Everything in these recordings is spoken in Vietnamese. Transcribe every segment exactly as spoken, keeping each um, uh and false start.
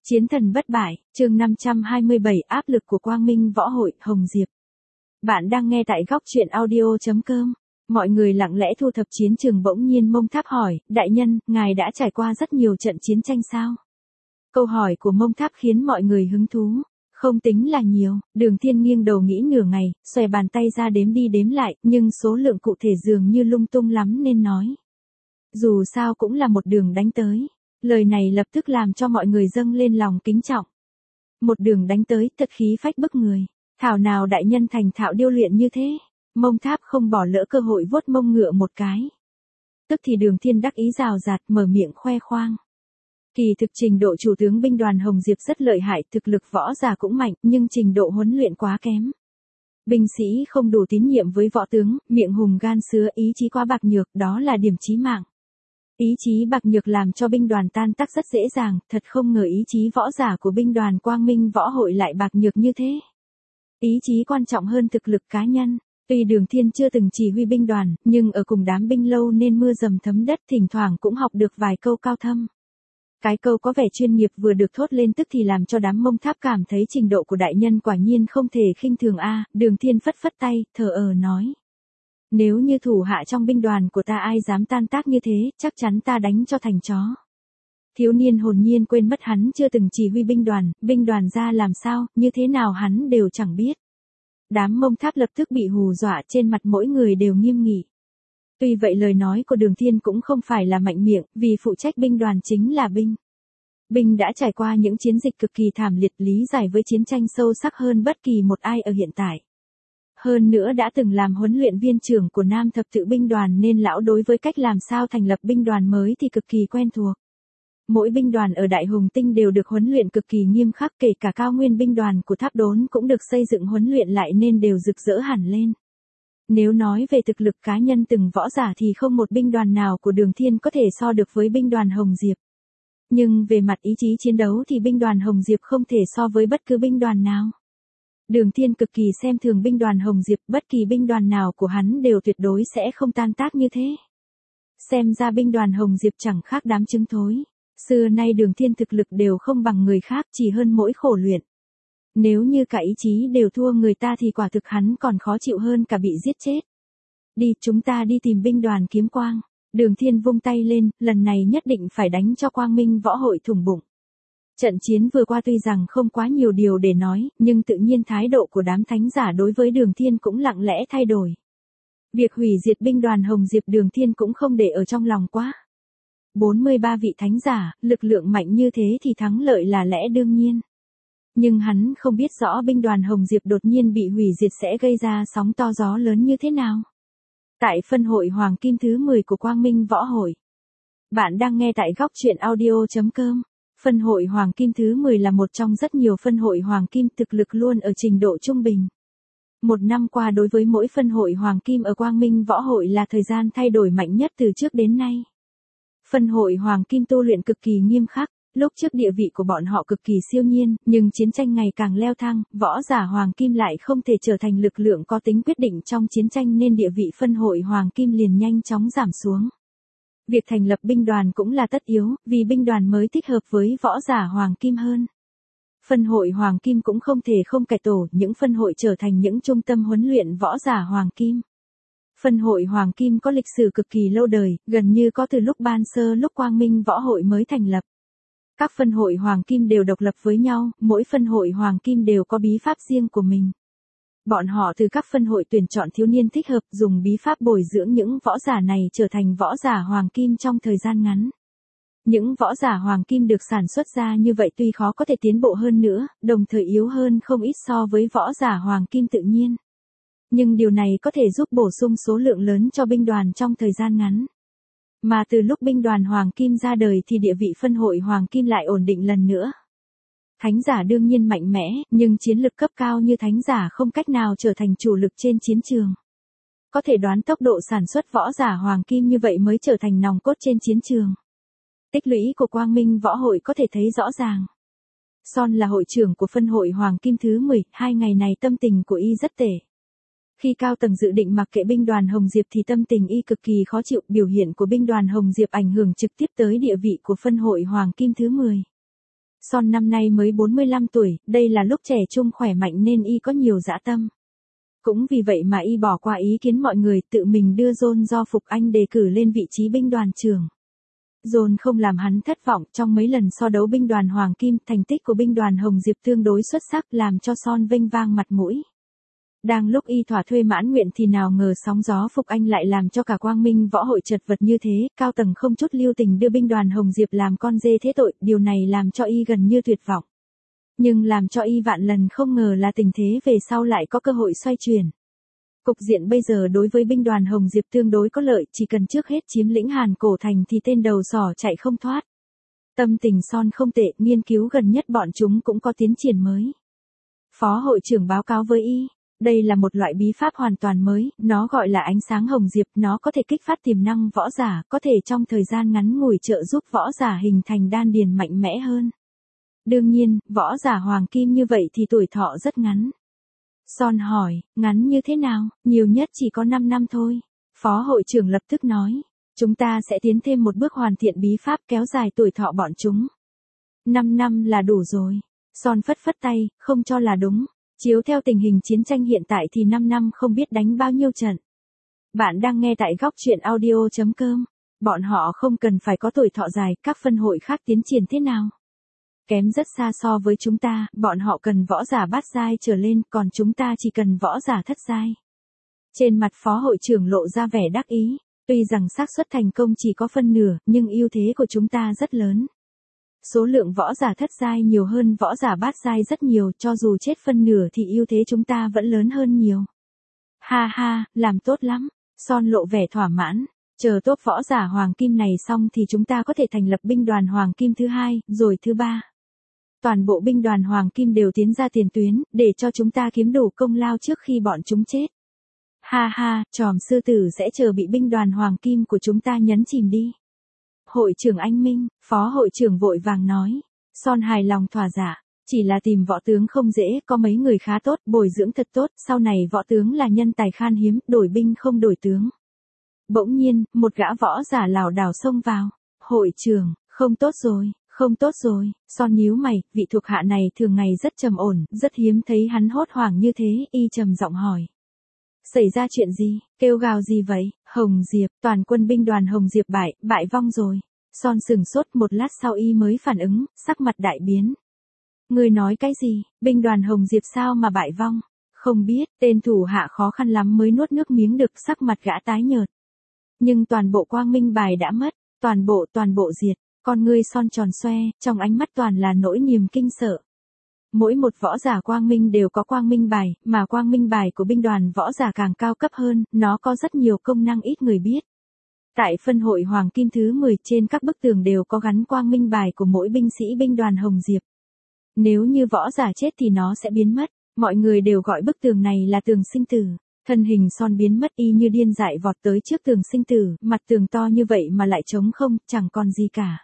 Chiến thần bất bại, chương năm trăm hai mươi bảy áp lực của Quang Minh Võ Hội, Hồng Diệp. Bạn đang nghe tại góc truyện audio chấm com. Mọi người lặng lẽ thu thập chiến trường bỗng nhiên Mông Tháp hỏi, đại nhân, ngài đã trải qua rất nhiều trận chiến tranh sao? Câu hỏi của Mông Tháp khiến mọi người hứng thú. Không tính là nhiều, Đường Thiên nghiêng đầu nghĩ nửa ngày, xòe bàn tay ra đếm đi đếm lại, nhưng số lượng cụ thể dường như lung tung lắm nên nói. Dù sao cũng là một đường đánh tới. Lời này lập tức làm cho mọi người dâng lên lòng kính trọng. Một đường đánh tới, thật khí phách bức người. Thảo nào đại nhân thành thạo điêu luyện như thế. Mông Tháp không bỏ lỡ cơ hội vuốt mông ngựa một cái. Tức thì Đường Thiên đắc ý rào rạt mở miệng khoe khoang. Kỳ thực trình độ chủ tướng binh đoàn Hồng Diệp rất lợi hại, thực lực võ giả cũng mạnh, nhưng trình độ huấn luyện quá kém. Binh sĩ không đủ tín nhiệm với võ tướng, miệng hùng gan sứa, ý chí quá bạc nhược, đó là điểm chí mạng. Ý chí bạc nhược làm cho binh đoàn tan tác rất dễ dàng, thật không ngờ ý chí võ giả của binh đoàn Quang Minh Võ Hội lại bạc nhược như thế. Ý chí quan trọng hơn thực lực cá nhân. Tuy Đường Thiên chưa từng chỉ huy binh đoàn, nhưng ở cùng đám binh lâu nên mưa dầm thấm đất, thỉnh thoảng cũng học được vài câu cao thâm. Cái câu có vẻ chuyên nghiệp vừa được thốt lên tức thì làm cho đám Mông Tháp cảm thấy trình độ của đại nhân quả nhiên không thể khinh thường a. Đường Thiên phất phất tay, thờ ơ nói. Nếu như thủ hạ trong binh đoàn của ta ai dám tan tác như thế, chắc chắn ta đánh cho thành chó. Thiếu niên hồn nhiên quên mất hắn chưa từng chỉ huy binh đoàn, binh đoàn ra làm sao, như thế nào hắn đều chẳng biết. Đám Mông Tháp lập tức bị hù dọa, trên mặt mỗi người đều nghiêm nghị. Tuy vậy lời nói của Đường Thiên cũng không phải là mạnh miệng, vì phụ trách binh đoàn chính là binh. Binh đã trải qua những chiến dịch cực kỳ thảm liệt, lý giải với chiến tranh sâu sắc hơn bất kỳ một ai ở hiện tại. Hơn nữa đã từng làm huấn luyện viên trưởng của Nam Thập Tự binh đoàn nên lão đối với cách làm sao thành lập binh đoàn mới thì cực kỳ quen thuộc. Mỗi binh đoàn ở Đại Hùng Tinh đều được huấn luyện cực kỳ nghiêm khắc, kể cả cao nguyên binh đoàn của Tháp Đốn cũng được xây dựng huấn luyện lại nên đều rực rỡ hẳn lên. Nếu nói về thực lực cá nhân từng võ giả thì không một binh đoàn nào của Đường Thiên có thể so được với binh đoàn Hồng Diệp. Nhưng về mặt ý chí chiến đấu thì binh đoàn Hồng Diệp không thể so với bất cứ binh đoàn nào. Đường Thiên cực kỳ xem thường binh đoàn Hồng Diệp, bất kỳ binh đoàn nào của hắn đều tuyệt đối sẽ không tan tác như thế. Xem ra binh đoàn Hồng Diệp chẳng khác đám trứng thối. Xưa nay Đường Thiên thực lực đều không bằng người khác, chỉ hơn mỗi khổ luyện. Nếu như cả ý chí đều thua người ta thì quả thực hắn còn khó chịu hơn cả bị giết chết. Đi, chúng ta đi tìm binh đoàn Kiếm Quang. Đường Thiên vung tay lên, lần này nhất định phải đánh cho Quang Minh Võ Hội thủng bụng. Trận chiến vừa qua tuy rằng không quá nhiều điều để nói, nhưng tự nhiên thái độ của đám thánh giả đối với Đường Thiên cũng lặng lẽ thay đổi. Việc hủy diệt binh đoàn Hồng Diệp Đường Thiên cũng không để ở trong lòng quá. bốn mươi ba vị thánh giả, lực lượng mạnh như thế thì thắng lợi là lẽ đương nhiên. Nhưng hắn không biết rõ binh đoàn Hồng Diệp đột nhiên bị hủy diệt sẽ gây ra sóng to gió lớn như thế nào. Tại phân hội Hoàng Kim thứ mười của Quang Minh Võ Hội. Bạn đang nghe tại góc truyện audio chấm com. Phân hội Hoàng Kim thứ mười là một trong rất nhiều phân hội Hoàng Kim, thực lực luôn ở trình độ trung bình. Một năm qua đối với mỗi phân hội Hoàng Kim ở Quang Minh Võ Hội là thời gian thay đổi mạnh nhất từ trước đến nay. Phân hội Hoàng Kim tu luyện cực kỳ nghiêm khắc, lúc trước địa vị của bọn họ cực kỳ siêu nhiên, nhưng chiến tranh ngày càng leo thang, võ giả Hoàng Kim lại không thể trở thành lực lượng có tính quyết định trong chiến tranh nên địa vị phân hội Hoàng Kim liền nhanh chóng giảm xuống. Việc thành lập binh đoàn cũng là tất yếu, vì binh đoàn mới thích hợp với võ giả Hoàng Kim hơn. Phân hội Hoàng Kim cũng không thể không cải tổ, những phân hội trở thành những trung tâm huấn luyện võ giả Hoàng Kim. Phân hội Hoàng Kim có lịch sử cực kỳ lâu đời, gần như có từ lúc ban sơ lúc Quang Minh Võ Hội mới thành lập. Các phân hội Hoàng Kim đều độc lập với nhau, mỗi phân hội Hoàng Kim đều có bí pháp riêng của mình. Bọn họ từ các phân hội tuyển chọn thiếu niên thích hợp, dùng bí pháp bồi dưỡng những võ giả này trở thành võ giả Hoàng Kim trong thời gian ngắn. Những võ giả Hoàng Kim được sản xuất ra như vậy tuy khó có thể tiến bộ hơn nữa, đồng thời yếu hơn không ít so với võ giả Hoàng Kim tự nhiên. Nhưng điều này có thể giúp bổ sung số lượng lớn cho binh đoàn trong thời gian ngắn. Mà từ lúc binh đoàn Hoàng Kim ra đời thì địa vị phân hội Hoàng Kim lại ổn định lần nữa. Thánh giả đương nhiên mạnh mẽ, nhưng chiến lực cấp cao như thánh giả không cách nào trở thành chủ lực trên chiến trường. Có thể đoán tốc độ sản xuất võ giả Hoàng Kim như vậy mới trở thành nòng cốt trên chiến trường. Tích lũy của Quang Minh Võ Hội có thể thấy rõ ràng. Son là hội trưởng của phân hội Hoàng Kim thứ mười, hai ngày này tâm tình của y rất tệ. Khi cao tầng dự định mặc kệ binh đoàn Hồng Diệp thì tâm tình y cực kỳ khó chịu, biểu hiện của binh đoàn Hồng Diệp ảnh hưởng trực tiếp tới địa vị của phân hội Hoàng Kim thứ mười. Son năm nay mới bốn mươi lăm tuổi, đây là lúc trẻ trung khỏe mạnh nên y có nhiều dã tâm. Cũng vì vậy mà y bỏ qua ý kiến mọi người, tự mình đưa John do Phục Anh đề cử lên vị trí binh đoàn trưởng. John không làm hắn thất vọng, trong mấy lần so đấu binh đoàn Hoàng Kim, thành tích của binh đoàn Hồng Diệp tương đối xuất sắc làm cho Son vênh vang mặt mũi. Đang lúc y thỏa thuê mãn nguyện thì nào ngờ sóng gió Phục Anh lại làm cho cả Quang Minh võ hội chật vật như thế, cao tầng không chút lưu tình đưa binh đoàn Hồng Diệp làm con dê thế tội, điều này làm cho y gần như tuyệt vọng. Nhưng làm cho y vạn lần không ngờ là tình thế về sau lại có cơ hội xoay chuyển. Cục diện bây giờ đối với binh đoàn Hồng Diệp tương đối có lợi, chỉ cần trước hết chiếm lĩnh Hàn Cổ Thành thì tên đầu sỏ chạy không thoát. Tâm tình Son không tệ, nghiên cứu gần nhất bọn chúng cũng có tiến triển mới. Phó hội trưởng báo cáo với y, đây là một loại bí pháp hoàn toàn mới, nó gọi là ánh sáng Hồng Diệp, nó có thể kích phát tiềm năng võ giả, có thể trong thời gian ngắn ngủi trợ giúp võ giả hình thành đan điền mạnh mẽ hơn. Đương nhiên, võ giả Hoàng Kim như vậy thì tuổi thọ rất ngắn. Son hỏi, ngắn như thế nào, nhiều nhất chỉ có năm năm thôi. Phó hội trưởng lập tức nói, chúng ta sẽ tiến thêm một bước hoàn thiện bí pháp kéo dài tuổi thọ bọn chúng. năm năm là đủ rồi. Son phất phất tay, không cho là đúng. Chiếu theo tình hình chiến tranh hiện tại thì năm năm không biết đánh bao nhiêu trận. Bạn đang nghe tại góc truyện audio chấm com. Bọn họ không cần phải có tuổi thọ dài, các phân hội khác tiến triển thế nào? Kém rất xa so với chúng ta, bọn họ cần võ giả bát giai trở lên, còn chúng ta chỉ cần võ giả thất giai. Trên mặt phó hội trưởng lộ ra vẻ đắc ý, tuy rằng xác suất thành công chỉ có phân nửa, nhưng ưu thế của chúng ta rất lớn. Số lượng võ giả thất giai nhiều hơn võ giả bát giai rất nhiều, cho dù chết phân nửa thì ưu thế chúng ta vẫn lớn hơn nhiều. Ha ha, làm tốt lắm. Son lộ vẻ thỏa mãn. Chờ tốt võ giả Hoàng Kim này xong thì chúng ta có thể thành lập binh đoàn Hoàng Kim thứ hai, rồi thứ ba. Toàn bộ binh đoàn Hoàng Kim đều tiến ra tiền tuyến, để cho chúng ta kiếm đủ công lao trước khi bọn chúng chết. Ha ha, tròm sư tử sẽ chờ bị binh đoàn Hoàng Kim của chúng ta nhấn chìm đi. Hội trưởng anh Minh, phó hội trưởng vội vàng nói. Son hài lòng thỏa dạ, chỉ là tìm võ tướng không dễ, có mấy người khá tốt, bồi dưỡng thật tốt, sau này võ tướng là nhân tài khan hiếm, đổi binh không đổi tướng. Bỗng nhiên, một gã võ giả lảo đảo xông vào. Hội trưởng, không tốt rồi, không tốt rồi. Son nhíu mày, vị thuộc hạ này thường ngày rất trầm ổn, rất hiếm thấy hắn hốt hoảng như thế, y trầm giọng hỏi. Xảy ra chuyện gì, kêu gào gì vậy? Hồng Diệp, toàn quân binh đoàn Hồng Diệp bại, bại vong rồi. Son sừng sốt, một lát sau y mới phản ứng, sắc mặt đại biến. Người nói cái gì, binh đoàn Hồng Diệp sao mà bại vong? Không biết, tên thủ hạ khó khăn lắm mới nuốt nước miếng được, sắc mặt gã tái nhợt. Nhưng toàn bộ quang minh bài đã mất, toàn bộ toàn bộ diệt, con ngươi Son tròn xoe, trong ánh mắt toàn là nỗi niềm kinh sợ. Mỗi một võ giả quang minh đều có quang minh bài, mà quang minh bài của binh đoàn võ giả càng cao cấp hơn, nó có rất nhiều công năng ít người biết. Tại phân hội Hoàng Kim thứ mười trên các bức tường đều có gắn quang minh bài của mỗi binh sĩ binh đoàn Hồng Diệp. Nếu như võ giả chết thì nó sẽ biến mất, mọi người đều gọi bức tường này là tường sinh tử. Thân hình Son biến mất y như điên dại vọt tới trước tường sinh tử, mặt tường to như vậy mà lại trống không, chẳng còn gì cả.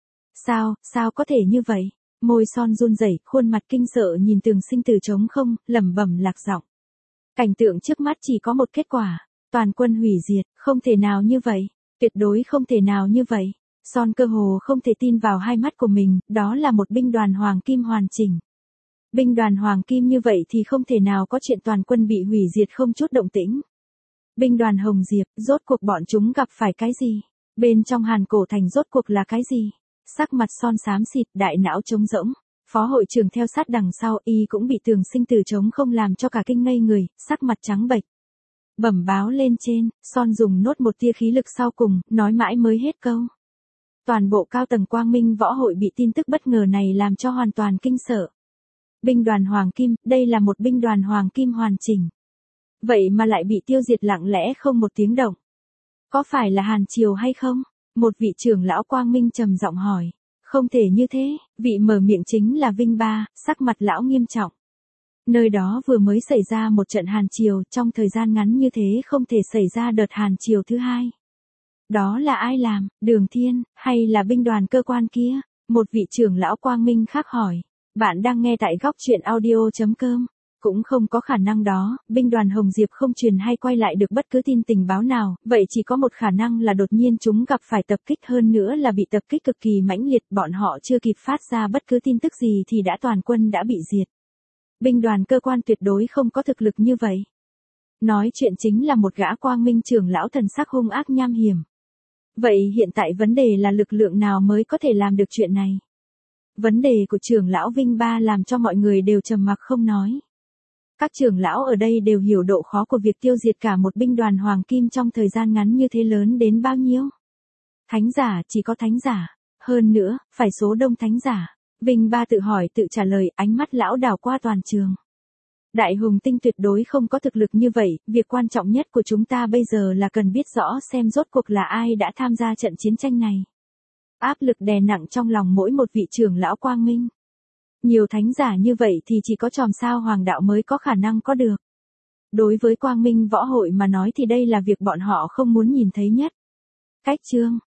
Sao, sao có thể như vậy? Môi Son run rẩy, khuôn mặt kinh sợ nhìn tường sinh tử trống không, lẩm bẩm lạc giọng. Cảnh tượng trước mắt chỉ có một kết quả, toàn quân hủy diệt, không thể nào như vậy, tuyệt đối không thể nào như vậy. Son cơ hồ không thể tin vào hai mắt của mình, đó là một binh đoàn Hoàng Kim hoàn chỉnh. Binh đoàn Hoàng Kim như vậy thì không thể nào có chuyện toàn quân bị hủy diệt không chút động tĩnh. Binh đoàn Hồng Diệp, rốt cuộc bọn chúng gặp phải cái gì? Bên trong Hàn Cổ Thành rốt cuộc là cái gì? Sắc mặt Son xám xịt, đại não trống rỗng. Phó hội trưởng theo sát đằng sau, y cũng bị tường sinh tử trống không làm cho cả kinh ngây người, sắc mặt trắng bệch. Bẩm báo lên trên, Son dùng nốt một tia khí lực sau cùng, nói mãi mới hết câu. Toàn bộ cao tầng Quang Minh võ hội bị tin tức bất ngờ này làm cho hoàn toàn kinh sợ. Binh đoàn Hoàng Kim, đây là một binh đoàn Hoàng Kim hoàn chỉnh. Vậy mà lại bị tiêu diệt lặng lẽ không một tiếng động. Có phải là Hàn Triều hay không? Một vị trưởng lão Quang Minh trầm giọng hỏi. Không thể như thế, vị mở miệng chính là Vinh Ba, sắc mặt lão nghiêm trọng. Nơi đó vừa mới xảy ra một trận Hàn Triều, trong thời gian ngắn như thế không thể xảy ra đợt Hàn Triều thứ hai. Đó là ai làm, Đường Thiên, hay là binh đoàn cơ quan kia? Một vị trưởng lão Quang Minh khác hỏi. Bạn đang nghe tại góc truyện audio chấm com. Cũng không có khả năng đó, binh đoàn Hồng Diệp không truyền hay quay lại được bất cứ tin tình báo nào, vậy chỉ có một khả năng là đột nhiên chúng gặp phải tập kích, hơn nữa là bị tập kích cực kỳ mãnh liệt, bọn họ chưa kịp phát ra bất cứ tin tức gì thì đã toàn quân đã bị diệt. Binh đoàn cơ quan tuyệt đối không có thực lực như vậy. Nói chuyện chính là một gã quang minh trưởng lão thần sắc hung ác nham hiểm. Vậy hiện tại vấn đề là lực lượng nào mới có thể làm được chuyện này? Vấn đề của trưởng lão Vinh Ba làm cho mọi người đều trầm mặc không nói. Các trưởng lão ở đây đều hiểu độ khó của việc tiêu diệt cả một binh đoàn hoàng kim trong thời gian ngắn như thế lớn đến bao nhiêu. Thánh giả, chỉ có thánh giả. Hơn nữa, phải số đông thánh giả. Vinh Ba tự hỏi tự trả lời, ánh mắt lão đảo qua toàn trường. Đại hùng tinh tuyệt đối không có thực lực như vậy, việc quan trọng nhất của chúng ta bây giờ là cần biết rõ xem rốt cuộc là ai đã tham gia trận chiến tranh này. Áp lực đè nặng trong lòng mỗi một vị trưởng lão quang minh. Nhiều thánh giả như vậy thì chỉ có chòm sao hoàng đạo mới có khả năng có được. Đối với quang minh võ hội mà nói thì đây là việc bọn họ không muốn nhìn thấy nhất. Cách chương